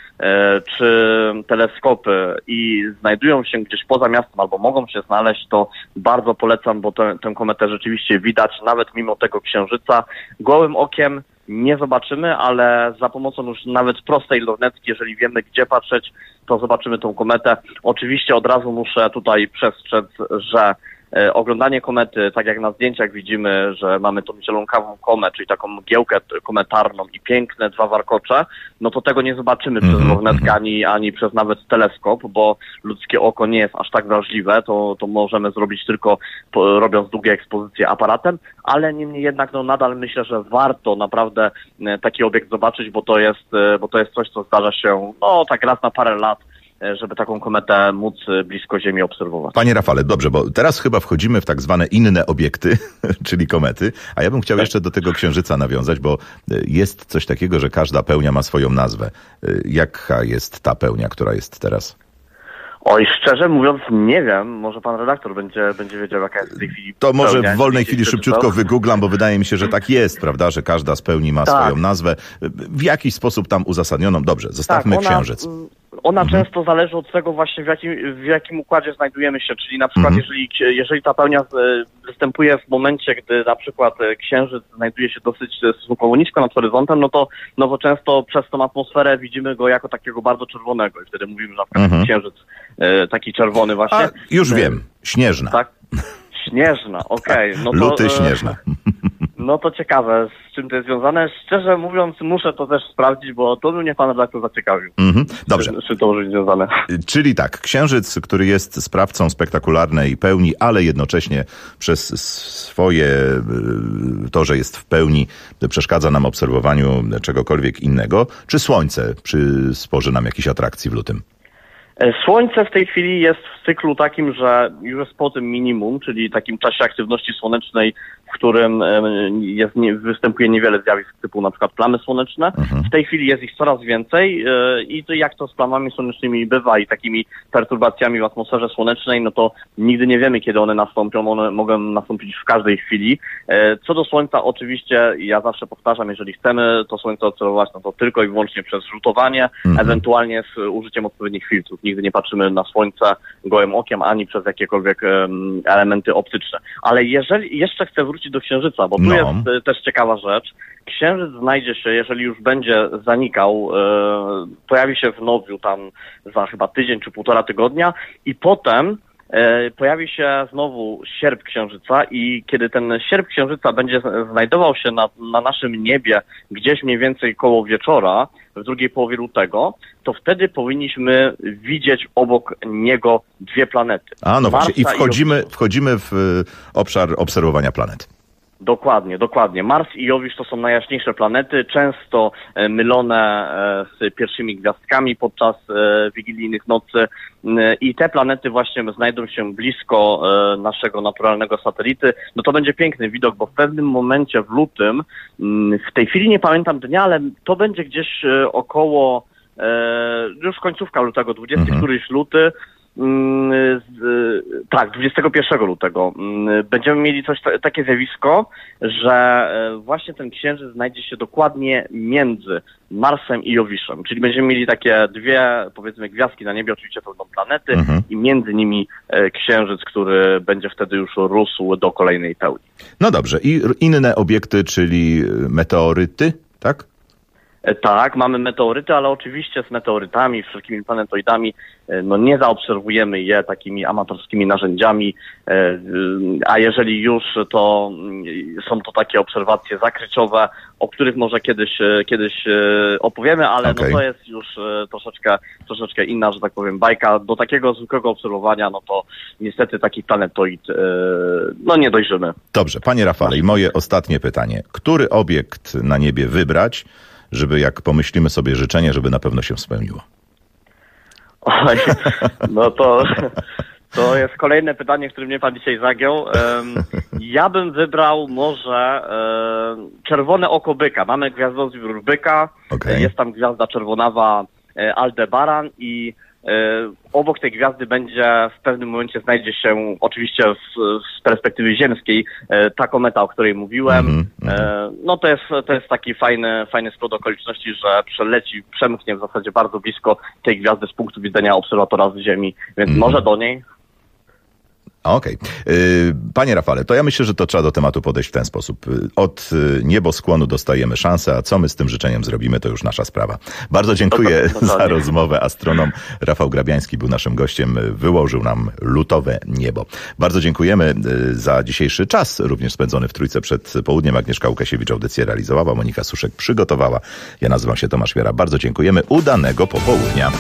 czy teleskopy i znajdują się gdzieś poza miastem albo mogą się znaleźć, to bardzo polecam, bo tę kometę rzeczywiście widać nawet mimo tego Księżyca. Gołym okiem nie zobaczymy, ale za pomocą już nawet prostej lornetki, jeżeli wiemy gdzie patrzeć, to zobaczymy tą kometę. Oczywiście od razu muszę tutaj przestrzec, że oglądanie komety, tak jak na zdjęciach widzimy, że mamy tą zielonkawą komę, czyli taką mgiełkę kometarną i piękne 2 warkocze, no to tego nie zobaczymy przez lornetkę ani przez nawet teleskop, bo ludzkie oko nie jest aż tak wrażliwe, to możemy zrobić tylko robiąc długie ekspozycje aparatem, ale niemniej jednak no nadal myślę, że warto naprawdę taki obiekt zobaczyć, bo to jest coś, co zdarza się no tak raz na parę lat, żeby taką kometę móc blisko Ziemi obserwować. Panie Rafale, dobrze, bo teraz chyba wchodzimy w tak zwane inne obiekty, czyli komety, a ja bym chciał jeszcze do tego Księżyca nawiązać, bo jest coś takiego, że każda pełnia ma swoją nazwę. Jaka jest ta pełnia, która jest teraz? Oj, szczerze mówiąc nie wiem, może pan redaktor będzie wiedział, jaka jest w tej chwili to może pełnia, w wolnej chwili szybciutko wygooglam, bo wydaje mi się, że tak jest, prawda, że każda z pełni ma swoją nazwę. W jakiś sposób tam uzasadnioną. Dobrze, zostawmy Księżyc. Ona często zależy od tego właśnie w jakim układzie znajdujemy się, czyli na przykład jeżeli ta pełnia występuje w momencie, gdy na przykład Księżyc znajduje się dosyć stosunkowo nisko nad horyzontem, no to często przez tą atmosferę widzimy go jako takiego bardzo czerwonego i wtedy mówimy, że na przykład Księżyc taki czerwony właśnie. A, już wiem, śnieżna. Tak? Śnieżna, okej. No to, luty śnieżna. No to ciekawe, z czym to jest związane. Szczerze mówiąc, muszę to też sprawdzić, bo to mnie pan redaktor zaciekawił. Dobrze. Czy to może być związane? Czyli tak, Księżyc, który jest sprawcą spektakularnej pełni, ale jednocześnie przez swoje to, że jest w pełni, przeszkadza nam obserwowaniu czegokolwiek innego. Czy Słońce przysporzy nam jakiejś atrakcji w lutym? Słońce w tej chwili jest w cyklu takim, że już jest po tym minimum, czyli takim czasie aktywności słonecznej, w którym występuje niewiele zjawisk typu na przykład plamy słoneczne. W tej chwili jest ich coraz więcej i to jak to z plamami słonecznymi bywa i takimi perturbacjami w atmosferze słonecznej, no to nigdy nie wiemy, kiedy one nastąpią. One mogą nastąpić w każdej chwili. Co do Słońca, oczywiście ja zawsze powtarzam, jeżeli chcemy to Słońce obserwować, no to tylko i wyłącznie przez rzutowanie, ewentualnie z użyciem odpowiednich filtrów. nigdy nie patrzymy na Słońce gołym okiem, ani przez jakiekolwiek elementy optyczne. Ale jeżeli jeszcze chcę wrócić do Księżyca, bo tu jest też ciekawa rzecz. Księżyc znajdzie się, jeżeli już będzie zanikał, pojawi się w Nowiu tam za chyba tydzień czy 1,5 tygodnia i potem pojawi się znowu sierp Księżyca i kiedy ten sierp Księżyca będzie znajdował się na naszym niebie gdzieś mniej więcej koło wieczora, w drugiej połowie lutego, to wtedy powinniśmy widzieć obok niego 2 planety. A no właśnie, i wchodzimy w obszar obserwowania planet. Dokładnie. Mars i Jowisz to są najjaśniejsze planety, często mylone z pierwszymi gwiazdkami podczas wigilijnych nocy i te planety właśnie znajdą się blisko naszego naturalnego satelity. No to będzie piękny widok, bo w pewnym momencie w lutym, w tej chwili nie pamiętam dnia, ale to będzie gdzieś około już końcówka lutego, 20 któryś luty, tak, 21 lutego będziemy mieli takie zjawisko, że właśnie ten księżyc znajdzie się dokładnie między Marsem i Jowiszem, czyli będziemy mieli takie 2, powiedzmy, gwiazdki na niebie, oczywiście to będą planety i między nimi księżyc, który będzie wtedy już rósł do kolejnej pełni. No dobrze, i inne obiekty, czyli meteoryty, tak? Tak, mamy meteoryty, ale oczywiście z meteorytami, wszelkimi planetoidami, no nie zaobserwujemy je takimi amatorskimi narzędziami, a jeżeli już, to są to takie obserwacje zakryciowe, o których może kiedyś opowiemy, ale no to jest już troszeczkę inna, że tak powiem, bajka. Do takiego zwykłego obserwowania, no to niestety taki planetoid, no nie dojrzymy. Dobrze, panie Rafale, i moje ostatnie pytanie. Który obiekt na niebie wybrać, żeby jak pomyślimy sobie życzenie, żeby na pewno się spełniło? Oj, no to jest kolejne pytanie, które mnie pan dzisiaj zagiął. Ja bym wybrał może czerwone oko byka. Mamy gwiazdozbiór byka, jest tam gwiazda czerwonawa Aldebaran i obok tej gwiazdy w pewnym momencie znajdzie się, oczywiście z perspektywy ziemskiej, ta kometa, o której mówiłem. No to jest taki fajny splot okoliczności, że przemknie w zasadzie bardzo blisko tej gwiazdy z punktu widzenia obserwatora z Ziemi, więc może do niej. Okej. Panie Rafale, to ja myślę, że to trzeba do tematu podejść w ten sposób. Od nieboskłonu dostajemy szansę, a co my z tym życzeniem zrobimy, to już nasza sprawa. Bardzo dziękuję za rozmowę. Astronom Rafał Grabiański był naszym gościem, wyłożył nam lutowe niebo. Bardzo dziękujemy za dzisiejszy czas, również spędzony w Trójce przed południem. Agnieszka Łukasiewicz audycję realizowała, Monika Suszek przygotowała. Ja nazywam się Tomasz Wiera. Bardzo dziękujemy. Udanego popołudnia.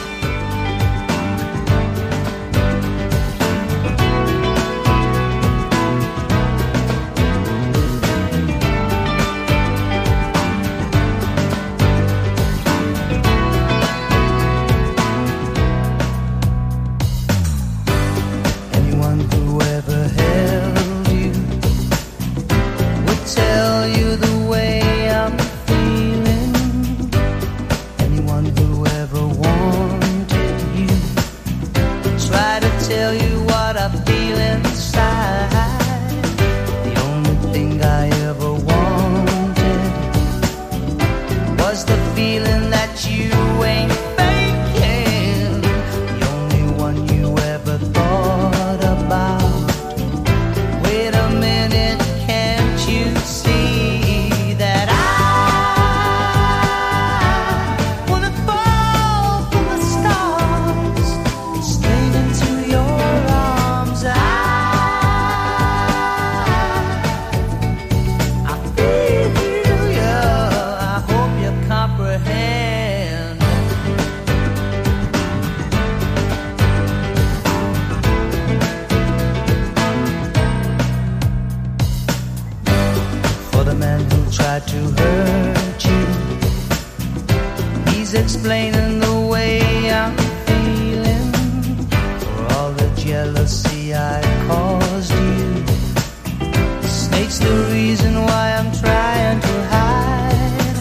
Explaining the way I'm feeling for all the jealousy I caused you. Snake's the reason why I'm trying to hide.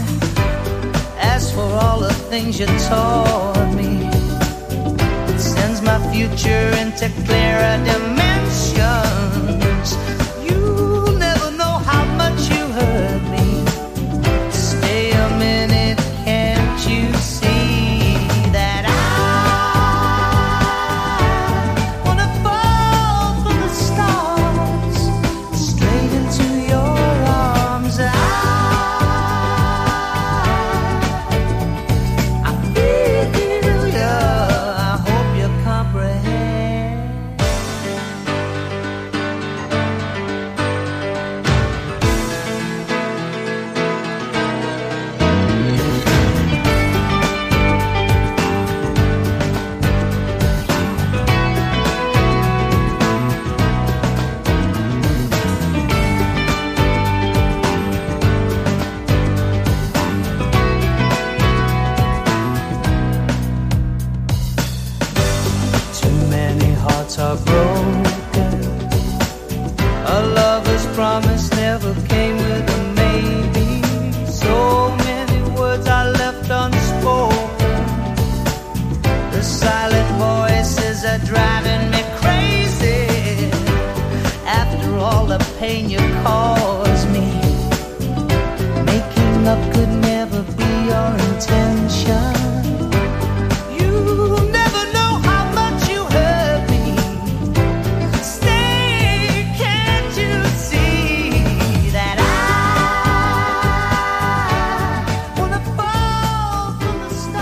As for all the things you taught me, it sends my future into clearer dimensions. You'll never know how much you hurt me. Stay a minute, can't you see that I promise never came with a maybe. So many words I left unspoken. The silent voices are driving me crazy. After all the pain you caused me, making up could never be your intention. You never know how much you hurt me. Stay, can't you see that I wanna fall from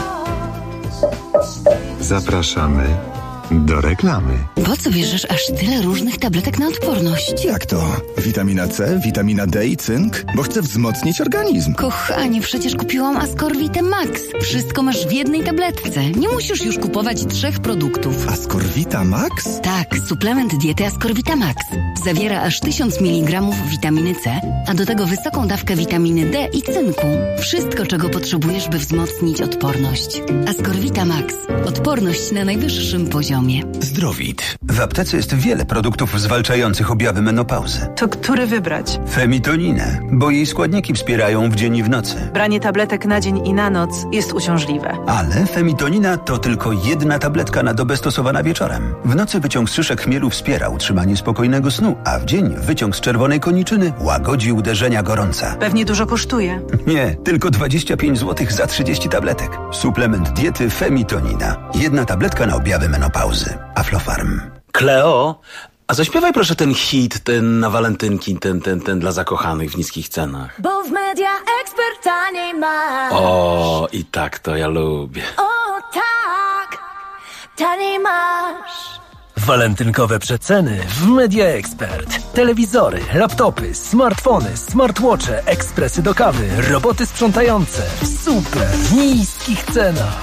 the stars? Zapraszamy do reklamy. Po co bierzesz aż tyle różnych tabletek na odporność? Jak to? Witamina C, witamina D i cynk? Bo chcę wzmocnić organizm. Kochanie, przecież kupiłam Ascorvite Max. Wszystko masz w jednej tabletce. Nie musisz już kupować 3 produktów. Ascorvita Max? Tak, suplement diety Ascorvita Max. Zawiera aż 1000 mg witaminy C, a do tego wysoką dawkę witaminy D i cynku. Wszystko, czego potrzebujesz, by wzmocnić odporność. Ascorvita Max. Odporność na najwyższym poziomie. Zdrowit. W aptece jest wiele produktów zwalczających objawy menopauzy. To który wybrać? Femitoninę, bo jej składniki wspierają w dzień i w nocy. Branie tabletek na dzień i na noc jest uciążliwe. Ale femitonina to tylko 1 tabletka na dobę stosowana wieczorem. W nocy wyciąg z szyszek chmielu wspiera utrzymanie spokojnego snu, a w dzień wyciąg z czerwonej koniczyny łagodzi uderzenia gorąca. Pewnie dużo kosztuje. Nie, tylko 25 zł za 30 tabletek. Suplement diety Femitonina. 1 tabletka na objawy menopauzy. Aflofarm. Kleo, a zaśpiewaj proszę ten hit, ten na walentynki, ten dla zakochanych w niskich cenach. Bo w Media Expert taniej masz. O, i tak to ja lubię. O tak, taniej masz. Walentynkowe przeceny w Media Expert. Telewizory, laptopy, smartfony, smartwatche, ekspresy do kawy, roboty sprzątające w super niskich cenach.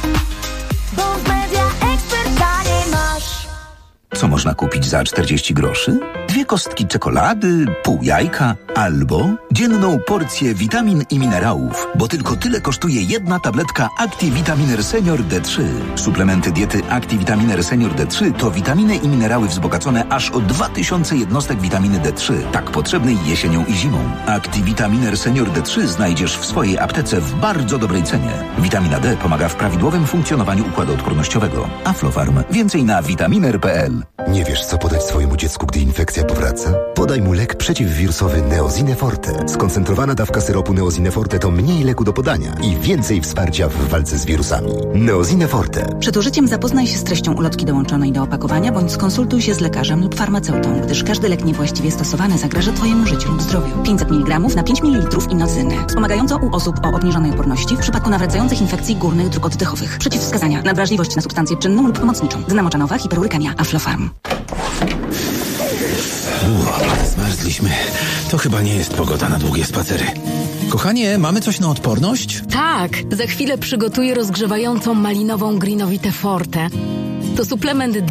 Bo w Media Expert taniej masz. Co można kupić za 40 groszy? 2 kostki czekolady, pół jajka albo dzienną porcję witamin i minerałów, bo tylko tyle kosztuje 1 tabletka ActiVitaminer Senior D3. Suplementy diety ActiVitaminer Senior D3 to witaminy i minerały wzbogacone aż o 2000 jednostek witaminy D3, tak potrzebnej jesienią i zimą. ActiVitaminer Senior D3 znajdziesz w swojej aptece w bardzo dobrej cenie. Witamina D pomaga w prawidłowym funkcjonowaniu układu odpornościowego. Aflofarm. Więcej na vitaminer.pl. Nie wiesz, co podać swojemu dziecku, gdy infekcja powraca? Podaj mu lek przeciwwirusowy Neosine Forte. Skoncentrowana dawka syropu Neosine Forte to mniej leku do podania i więcej wsparcia w walce z wirusami. Neosine Forte. Przed użyciem zapoznaj się z treścią ulotki dołączonej do opakowania, bądź skonsultuj się z lekarzem lub farmaceutą, gdyż każdy lek niewłaściwie stosowany zagraża Twojemu życiu lub zdrowiu. 500 mg na 5 ml inocyny. Wspomagająco u osób o obniżonej odporności w przypadku nawracających infekcji górnych dróg oddechowych. Przeciwwskazania: nadwrażliwość na substancję czynną lub pomocniczą. Dna moczanowa, hiperurykemia. Aflofarm. Zmarzliśmy. To chyba nie jest pogoda na długie spacery. Kochanie, mamy coś na odporność? Tak, za chwilę przygotuję rozgrzewającą malinową Greenovite Forte. To suplement